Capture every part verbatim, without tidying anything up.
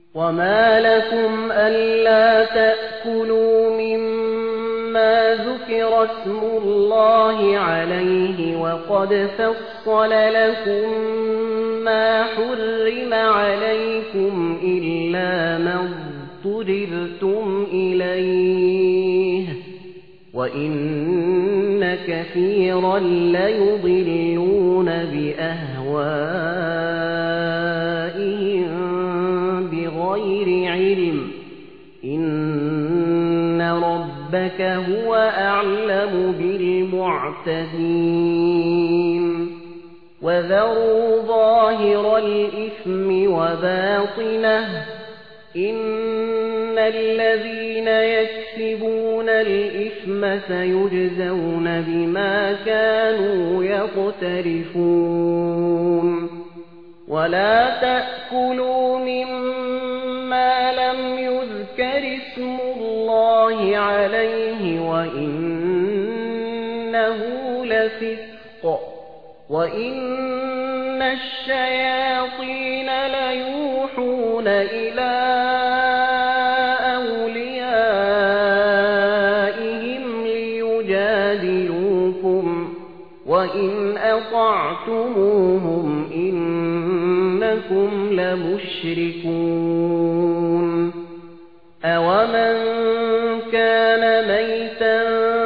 وما لكم ألا تأكلوا مما ذكر اسم الله عليه وقد فصل لكم ما حرم عليكم إلا ما اضطررتم إليه وإن كثيرا ليضلون بأهوائهم بغير علم إن ربك هو أعلم بالمعتدين وذروا ظاهر الإثم وباطنه إن الذين يكسبون الإثم سيجزون بما كانوا يقترفون ولا تأكلوا مما لم يذكر اسم الله عليه وإنه لفسق وإن الشياطين ليوحون إلى أوليائهم ليجادلوكم وإن أطعتموهم إنكم لمشركون أومن كان ميتا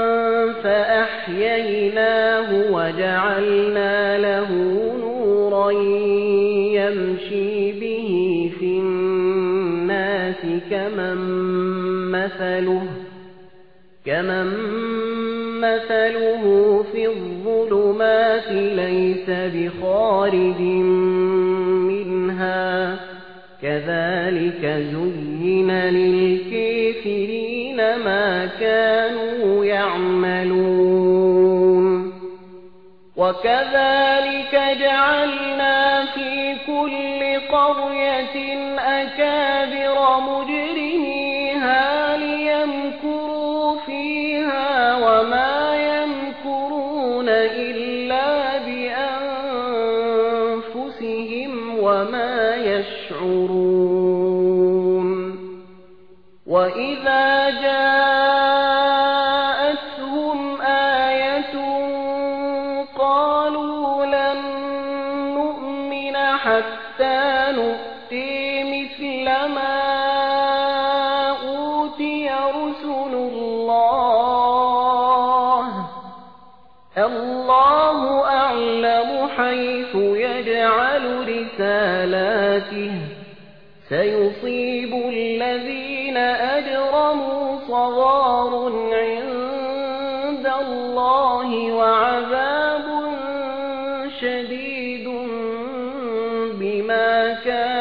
فأحييناه وجعلنا له نورا يمشي به في الناس كمن مثله كمن مثله في الظلمات ليس بخارج منها كذلك زين للكافرين ما كانوا يعملون وكذلك جعلنا في كل قرية أكابر مجرميها ليمكروا فيها وما يمكرون إلا بأنفسهم وما يشعرون وإذا جاءتهم آية قالوا لن نؤمن حتى نؤتي مثل ما أوتي رسل الله الله أعلم حيث يجعل رسالاته سيصيب الذين أجرموا صغار عند الله وعذاب شديد بما كانوا